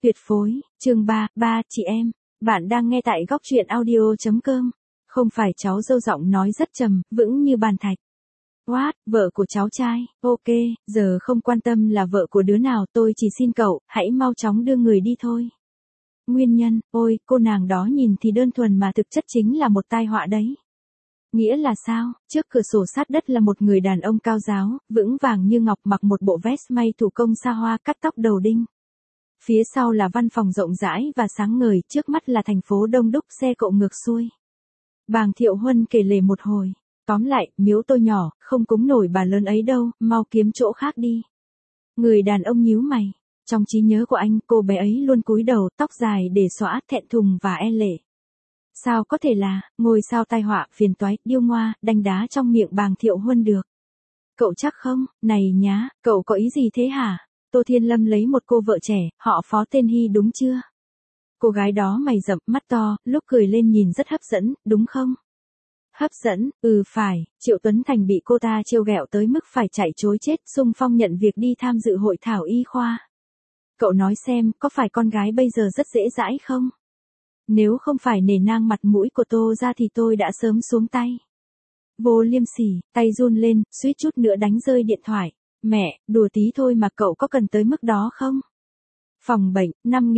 Tuyệt phối, chương 3, ba chị em. Bạn đang nghe tại góc truyện audio.com. Không phải cháu dâu giọng nói rất trầm, vững như bàn thạch. What, vợ của cháu trai, ok, giờ không quan tâm là vợ của đứa nào, tôi chỉ xin cậu, hãy mau chóng đưa người đi thôi. Nguyên nhân, ôi, cô nàng đó nhìn thì đơn thuần mà thực chất chính là một tai họa đấy. Nghĩa là sao? Trước cửa sổ sát đất là một người đàn ông cao ráo, vững vàng như ngọc, mặc một bộ vest may thủ công xa hoa, cắt tóc đầu đinh. Phía sau là văn phòng rộng rãi và sáng ngời, trước mắt là thành phố đông đúc, xe cộ ngược xuôi. Bàng Thiệu Huân kể lể một hồi. Tóm lại, miếu tôi nhỏ, không cúng nổi bà lớn ấy đâu, mau kiếm chỗ khác đi. Người đàn ông nhíu mày. Trong trí nhớ của anh, cô bé ấy luôn cúi đầu, tóc dài để xõa, thẹn thùng và e lệ. Sao có thể là, ngôi sao tai họa, phiền toái, điêu ngoa, đanh đá trong miệng Bàng Thiệu Huân được. Cậu chắc không? Này nhá, cậu có ý gì thế hả? Tô Thiên Lâm lấy một cô vợ trẻ, họ Phó tên Hy đúng chưa? Cô gái đó mày rậm, mắt to, lúc cười lên nhìn rất hấp dẫn, đúng không? Hấp dẫn, phải, Triệu Tuấn Thành bị cô ta trêu ghẹo tới mức phải chạy trối chết, xung phong nhận việc đi tham dự hội thảo y khoa. Cậu nói xem, có phải con gái bây giờ rất dễ dãi không? Nếu không phải nể nang mặt mũi của Tô ra thì tôi đã sớm xuống tay. Vô liêm sỉ, tay run lên, suýt chút nữa đánh rơi điện thoại. Mẹ, đùa tí thôi mà cậu có cần tới mức đó không? Phòng bệnh,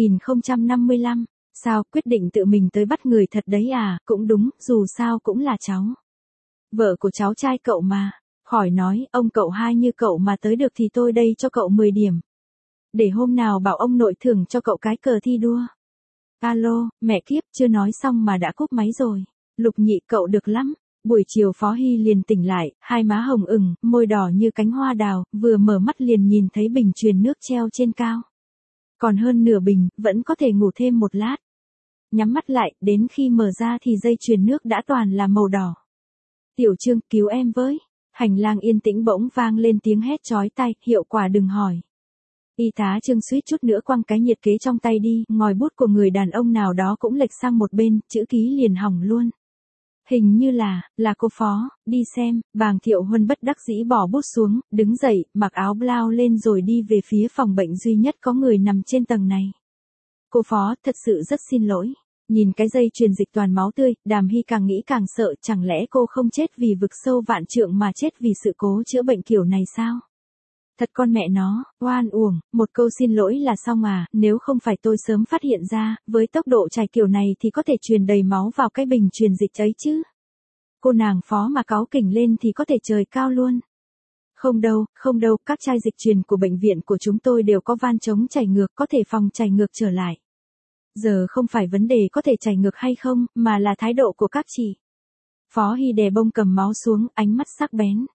5055. Sao, quyết định tự mình tới bắt người thật đấy à? Cũng đúng, dù sao cũng là cháu. Vợ của cháu trai cậu mà. Khỏi nói, ông cậu hai như cậu mà tới được thì tôi đây cho cậu 10 điểm. Để hôm nào bảo ông nội thưởng cho cậu cái cờ thi đua. Alo, mẹ kiếp, chưa nói xong mà đã cúp máy rồi. Lục Nhị, cậu được lắm. Buổi chiều Phó Hy liền tỉnh lại, hai má hồng ửng, môi đỏ như cánh hoa đào, vừa mở mắt liền nhìn thấy bình truyền nước treo trên cao. Còn hơn nửa bình, vẫn có thể ngủ thêm một lát. Nhắm mắt lại, đến khi mở ra thì dây truyền nước đã toàn là màu đỏ. Tiểu Trương, cứu em với. Hành lang yên tĩnh bỗng vang lên tiếng hét chói tai, hiệu quả đừng hỏi. Y tá Trương suýt chút nữa quăng cái nhiệt kế trong tay đi, ngòi bút của người đàn ông nào đó cũng lệch sang một bên, chữ ký liền hỏng luôn. Hình như là cô Phó, đi xem. Bàng Thiệu Huân bất đắc dĩ bỏ bút xuống, đứng dậy, mặc áo blau lên rồi đi về phía phòng bệnh duy nhất có người nằm trên tầng này. Cô Phó, thật sự rất xin lỗi. Nhìn cái dây truyền dịch toàn máu tươi, Đàm Hy càng nghĩ càng sợ, chẳng lẽ cô không chết vì vực sâu vạn trượng mà chết vì sự cố chữa bệnh kiểu này sao? Thật con mẹ nó, oan uổng, một câu xin lỗi là xong à, nếu không phải tôi sớm phát hiện ra, với tốc độ chảy kiểu này thì có thể truyền đầy máu vào cái bình truyền dịch ấy chứ. Cô nàng Phó mà cáu kỉnh lên thì có thể trời cao luôn. Không đâu, các chai dịch truyền của bệnh viện của chúng tôi đều có van chống chảy ngược, có thể phòng chảy ngược trở lại. Giờ không phải vấn đề có thể chảy ngược hay không, mà là thái độ của các chị. Phó Hy đè bông cầm máu xuống, ánh mắt sắc bén.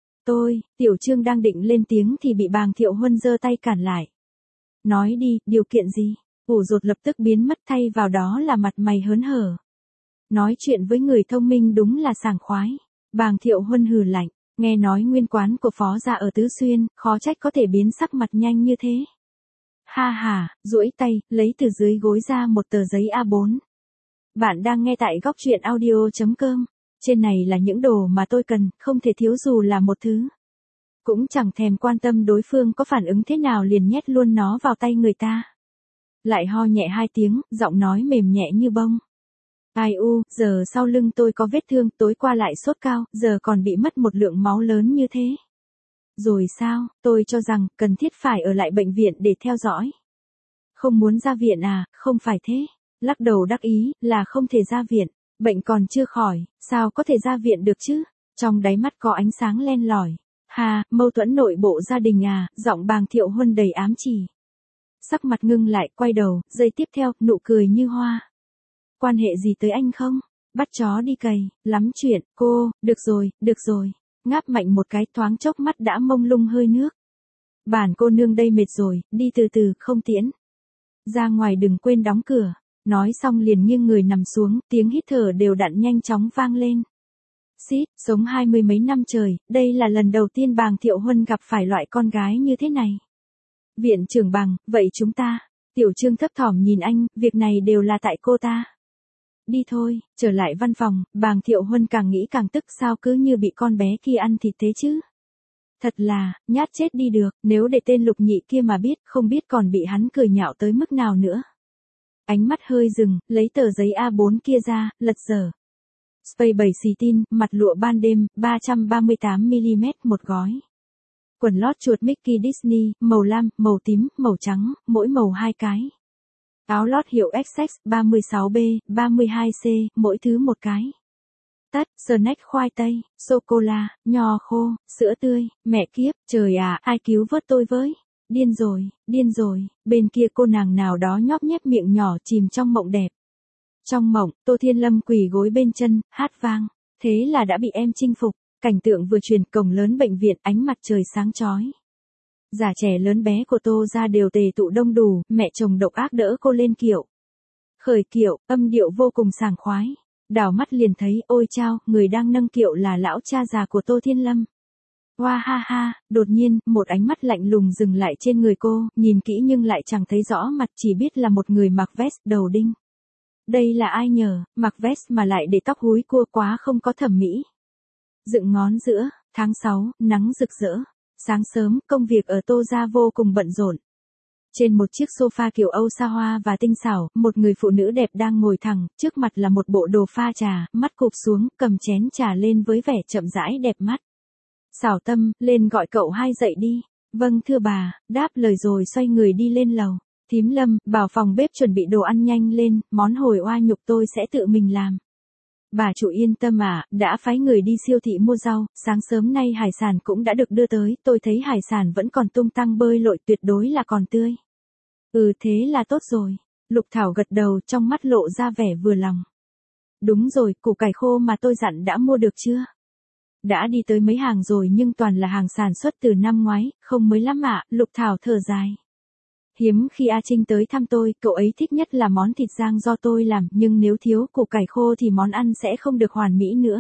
Tiểu Trương đang định lên tiếng thì bị Bàng Thiệu Huân giơ tay cản lại. Nói đi, điều kiện gì? Ủ rột lập tức biến mất, thay vào đó là mặt mày hớn hở. Nói chuyện với người thông minh đúng là sảng khoái. Bàng Thiệu Huân hừ lạnh, nghe nói nguyên quán của Phó gia ở Tứ Xuyên, khó trách có thể biến sắc mặt nhanh như thế. Ha ha, duỗi tay, lấy từ dưới gối ra một tờ giấy A4. Bạn đang nghe tại góc truyện audio.com. Trên này là những đồ mà tôi cần, không thể thiếu dù là một thứ. Cũng chẳng thèm quan tâm đối phương có phản ứng thế nào, liền nhét luôn nó vào tay người ta. Lại ho nhẹ 2 tiếng, giọng nói mềm nhẹ như bông. Ai u, giờ sau lưng tôi có vết thương, tối qua lại sốt cao, giờ còn bị mất một lượng máu lớn như thế. Rồi sao, tôi cho rằng, cần thiết phải ở lại bệnh viện để theo dõi. Không muốn ra viện à, không phải thế. Lắc đầu đắc ý, là không thể ra viện. Bệnh còn chưa khỏi, sao có thể ra viện được chứ? Trong đáy mắt có ánh sáng len lỏi. Hà, mâu thuẫn nội bộ gia đình à, giọng Bàng Thiệu Huân đầy ám chỉ. Sắc mặt ngưng lại, quay đầu, giây tiếp theo, nụ cười như hoa. Quan hệ gì tới anh không? Bắt chó đi cày, lắm chuyện, cô, được rồi. Ngáp mạnh một cái, thoáng chốc mắt đã mông lung hơi nước. Bản cô nương đây mệt rồi, đi từ từ, không tiễn. Ra ngoài đừng quên đóng cửa. Nói xong liền nghiêng người nằm xuống, tiếng hít thở đều đặn nhanh chóng vang lên. Xít, sống 20 mấy năm trời, đây là lần đầu tiên Bàng Thiệu Huân gặp phải loại con gái như thế này. Viện trưởng Bàng, vậy chúng ta. Tiểu Trương thấp thỏm nhìn anh, việc này đều là tại cô ta. Đi thôi, trở lại văn phòng, Bàng Thiệu Huân càng nghĩ càng tức, sao cứ như bị con bé kia ăn thịt thế chứ. Thật là, nhát chết đi được, nếu để tên Lục Nhị kia mà biết, không biết còn bị hắn cười nhạo tới mức nào nữa. Ánh mắt hơi dừng, lấy tờ giấy A4 kia ra, lật dở. Space 7 xì tin, mặt lụa ban đêm, 338mm một gói. Quần lót chuột Mickey Disney, màu lam, màu tím, màu trắng, mỗi màu 2 cái. Áo lót hiệu XX, 36B, 32C, mỗi thứ một cái. Tất, snack khoai tây, sô-cô-la, nho khô, sữa tươi, mẹ kiếp, trời à, ai cứu vớt tôi với. Điên rồi, bên kia cô nàng nào đó nhóp nhép miệng nhỏ chìm trong mộng đẹp. Trong mộng, Tô Thiên Lâm quỳ gối bên chân, hát vang. Thế là đã bị em chinh phục. Cảnh tượng vừa truyền, cổng lớn bệnh viện, ánh mặt trời sáng chói. Già trẻ lớn bé của Tô gia đều tề tụ đông đủ, mẹ chồng độc ác đỡ cô lên kiệu. Khởi kiệu, âm điệu vô cùng sảng khoái. Đảo mắt liền thấy, ôi chao, người đang nâng kiệu là lão cha già của Tô Thiên Lâm. Hoa ha ha, đột nhiên, một ánh mắt lạnh lùng dừng lại trên người cô, nhìn kỹ nhưng lại chẳng thấy rõ mặt, chỉ biết là một người mặc vest, đầu đinh. Đây là ai nhờ, mặc vest mà lại để tóc húi cua, quá không có thẩm mỹ. Dựng ngón giữa, tháng 6, nắng rực rỡ. Sáng sớm, công việc ở Tô gia vô cùng bận rộn. Trên một chiếc sofa kiểu Âu xa hoa và tinh xảo, một người phụ nữ đẹp đang ngồi thẳng, trước mặt là một bộ đồ pha trà, mắt cụp xuống, cầm chén trà lên với vẻ chậm rãi đẹp mắt. Xảo Tâm, lên gọi cậu hai dậy đi. Vâng thưa bà, đáp lời rồi xoay người đi lên lầu. Thím Lâm, bảo phòng bếp chuẩn bị đồ ăn nhanh lên, món hồi oa nhục tôi sẽ tự mình làm. Bà chủ yên tâm ạ, đã phái người đi siêu thị mua rau, sáng sớm nay hải sản cũng đã được đưa tới, tôi thấy hải sản vẫn còn tung tăng bơi lội, tuyệt đối là còn tươi. Ừ thế là tốt rồi. Lục Thảo gật đầu, trong mắt lộ ra vẻ vừa lòng. Đúng rồi, củ cải khô mà tôi dặn đã mua được chưa? Đã đi tới mấy hàng rồi nhưng toàn là hàng sản xuất từ năm ngoái, không mới lắm ạ, Lục Thảo thở dài. Hiếm khi A Trinh tới thăm tôi, cậu ấy thích nhất là món thịt rang do tôi làm, nhưng nếu thiếu củ cải khô thì món ăn sẽ không được hoàn mỹ nữa.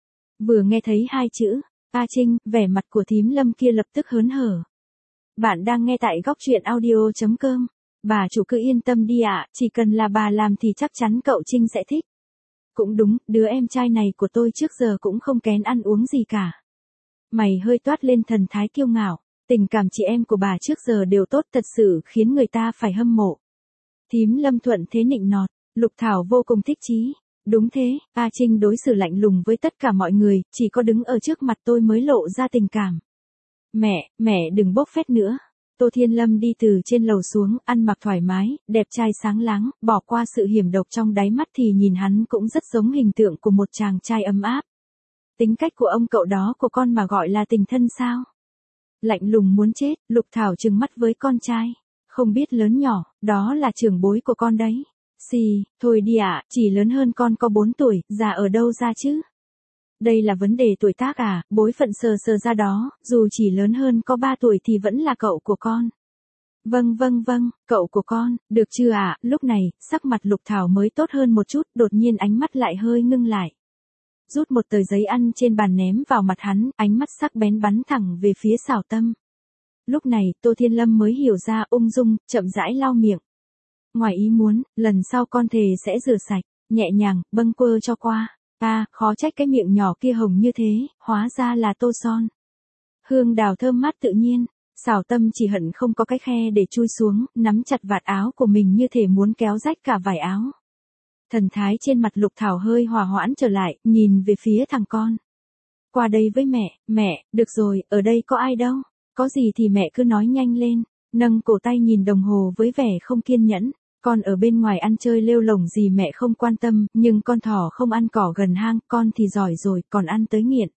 Vừa nghe thấy hai chữ, A Trinh, vẻ mặt của thím Lâm kia lập tức hớn hở. Bạn đang nghe tại góc truyện audio.com. Bà chủ cứ yên tâm đi ạ, chỉ cần là bà làm thì chắc chắn cậu Trinh sẽ thích. Cũng đúng, đứa em trai này của tôi trước giờ cũng không kén ăn uống gì cả. Mày hơi toát lên thần thái kiêu ngạo. Tình cảm chị em của bà trước giờ đều tốt, thật sự khiến người ta phải hâm mộ. Thím Lâm thuận thế nịnh nọt, Lục Thảo vô cùng thích chí. Đúng thế, A Trinh đối xử lạnh lùng với tất cả mọi người, chỉ có đứng ở trước mặt tôi mới lộ ra tình cảm. Mẹ đừng bốc phét nữa. Tô Thiên Lâm đi từ trên lầu xuống, ăn mặc thoải mái, đẹp trai sáng láng, bỏ qua sự hiểm độc trong đáy mắt thì nhìn hắn cũng rất giống hình tượng của một chàng trai ấm áp. Tính cách của ông cậu đó của con mà gọi là tình thân sao? Lạnh lùng muốn chết, Lục Thảo trừng mắt với con trai. Không biết lớn nhỏ, đó là trưởng bối của con đấy. Thôi đi ạ, chỉ lớn hơn con có 4 tuổi, già ở đâu ra chứ? Đây là vấn đề tuổi tác à, bối phận sờ ra đó, dù chỉ lớn hơn có 3 tuổi thì vẫn là cậu của con. Vâng, cậu của con, được chưa ạ? Lúc này, sắc mặt Lục Thảo mới tốt hơn một chút, đột nhiên ánh mắt lại hơi ngưng lại. Rút một tờ giấy ăn trên bàn ném vào mặt hắn, ánh mắt sắc bén bắn thẳng về phía Xảo Tâm. Lúc này, Tô Thiên Lâm mới hiểu ra, ung dung, chậm rãi lau miệng. Ngoài ý muốn, lần sau con thề sẽ rửa sạch, nhẹ nhàng, bâng quơ cho qua. Khó trách cái miệng nhỏ kia hồng như thế, hóa ra là tô son. Hương đào thơm mát tự nhiên, Xảo Tâm chỉ hận không có cái khe để chui xuống, nắm chặt vạt áo của mình như thể muốn kéo rách cả vải áo. Thần thái trên mặt Lục Thảo hơi hòa hoãn trở lại, nhìn về phía thằng con. Qua đây với mẹ, được rồi, ở đây có ai đâu, có gì thì mẹ cứ nói nhanh lên, nâng cổ tay nhìn đồng hồ với vẻ không kiên nhẫn. Con ở bên ngoài ăn chơi lêu lổng gì mẹ không quan tâm, nhưng con thỏ không ăn cỏ gần hang, con thì giỏi rồi, còn ăn tới nghiện.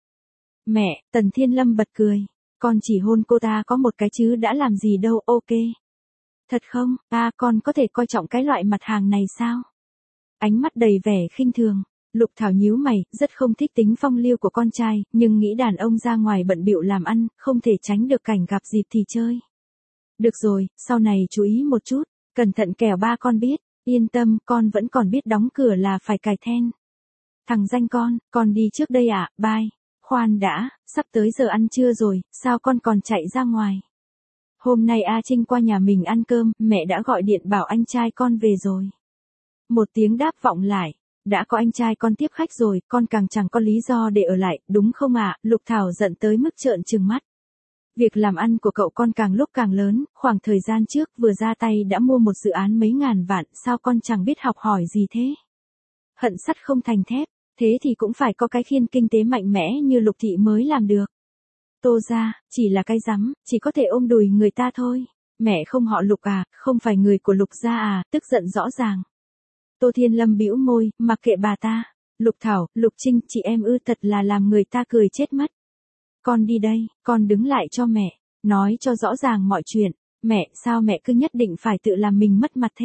Mẹ, Tần Thiên Lâm bật cười, con chỉ hôn cô ta có một cái chứ đã làm gì đâu, ok. Thật không, con có thể coi trọng cái loại mặt hàng này sao? Ánh mắt đầy vẻ khinh thường, Lục Thảo nhíu mày, rất không thích tính phong lưu của con trai, nhưng nghĩ đàn ông ra ngoài bận bịu làm ăn, không thể tránh được cảnh gặp dịp thì chơi. Được rồi, sau này chú ý một chút, cẩn thận kẻo ba con biết, yên tâm, con vẫn còn biết đóng cửa là phải cài then. Thằng danh con đi trước đây ạ, bye. Khoan đã, sắp tới giờ ăn trưa rồi, sao con còn chạy ra ngoài? Hôm nay A Trinh qua nhà mình ăn cơm, mẹ đã gọi điện bảo anh trai con về rồi. Một tiếng đáp vọng lại, đã có anh trai con tiếp khách rồi, con càng chẳng có lý do để ở lại, đúng không ạ? Lục Thảo giận tới mức trợn trừng mắt. Việc làm ăn của cậu con càng lúc càng lớn, khoảng thời gian trước vừa ra tay đã mua một dự án mấy ngàn vạn, sao con chẳng biết học hỏi gì thế? Hận sắt không thành thép, thế thì cũng phải có cái khiên kinh tế mạnh mẽ như Lục Thị mới làm được. Tô ra, chỉ là cái rắm, chỉ có thể ôm đùi người ta thôi. Mẹ không họ Lục à, không phải người của Lục gia à, tức giận rõ ràng. Tô Thiên Lâm bĩu môi, mặc kệ bà ta. Lục Thảo, Lục Trinh, chị em ư, thật là làm người ta cười chết mất. Con đi đây, con đứng lại cho mẹ, nói cho rõ ràng mọi chuyện. Mẹ, sao mẹ cứ nhất định phải tự làm mình mất mặt thế?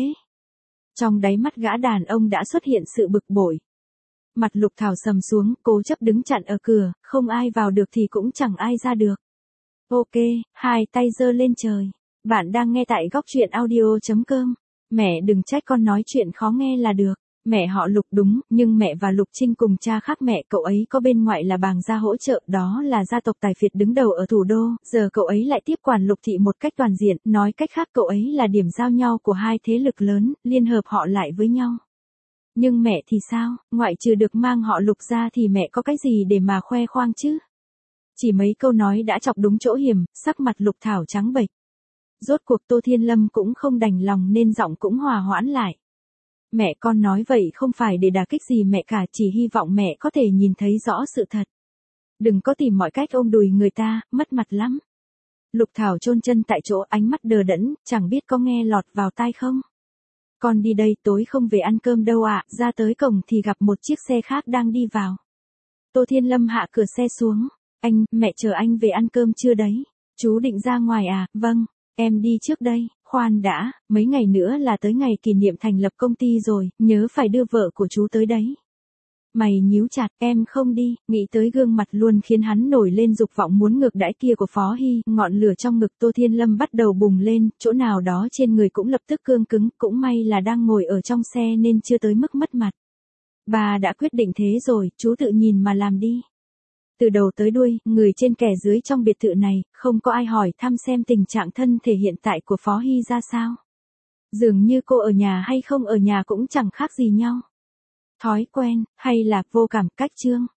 Trong đáy mắt gã đàn ông đã xuất hiện sự bực bội. Mặt Lục Thảo sầm xuống, cố chấp đứng chặn ở cửa, không ai vào được thì cũng chẳng ai ra được. Ok, hai tay giơ lên trời. Bạn đang nghe tại góc truyện audio.com. Mẹ đừng trách con nói chuyện khó nghe là được. Mẹ họ Lục đúng, nhưng mẹ và Lục Trinh cùng cha khác mẹ, cậu ấy có bên ngoại là bàng gia hỗ trợ, đó là gia tộc tài phiệt đứng đầu ở thủ đô, giờ cậu ấy lại tiếp quản Lục Thị một cách toàn diện, nói cách khác cậu ấy là điểm giao nhau của hai thế lực lớn, liên hợp họ lại với nhau. Nhưng mẹ thì sao, ngoại trừ được mang họ Lục ra thì mẹ có cái gì để mà khoe khoang chứ? Chỉ mấy câu nói đã chọc đúng chỗ hiểm, sắc mặt Lục Thảo trắng bệch. Rốt cuộc Tô Thiên Lâm cũng không đành lòng nên giọng cũng hòa hoãn lại. Mẹ con nói vậy không phải để đả kích gì mẹ cả, chỉ hy vọng mẹ có thể nhìn thấy rõ sự thật. Đừng có tìm mọi cách ôm đùi người ta, mất mặt lắm. Lục Thảo chôn chân tại chỗ, ánh mắt đờ đẫn, chẳng biết có nghe lọt vào tai không. Con đi đây, tối không về ăn cơm đâu ạ. Ra tới cổng thì gặp một chiếc xe khác đang đi vào. Tô Thiên Lâm hạ cửa xe xuống. Anh, mẹ chờ anh về ăn cơm chưa đấy? Chú định ra ngoài à? Vâng, em đi trước đây. Khoan đã, mấy ngày nữa là tới ngày kỷ niệm thành lập công ty rồi, nhớ phải đưa vợ của chú tới đấy. Mày nhíu chặt, em không đi, nghĩ tới gương mặt luôn khiến hắn nổi lên dục vọng muốn ngược đãi kia của Phó Hy, ngọn lửa trong ngực Tô Thiên Lâm bắt đầu bùng lên, chỗ nào đó trên người cũng lập tức cương cứng, cũng may là đang ngồi ở trong xe nên chưa tới mức mất mặt. Bà đã quyết định thế rồi, chú tự nhìn mà làm đi. Từ đầu tới đuôi, người trên kẻ dưới trong biệt thự này, không có ai hỏi thăm xem tình trạng thân thể hiện tại của Phó Hy ra sao. Dường như cô ở nhà hay không ở nhà cũng chẳng khác gì nhau. Thói quen, hay là vô cảm, cách chương.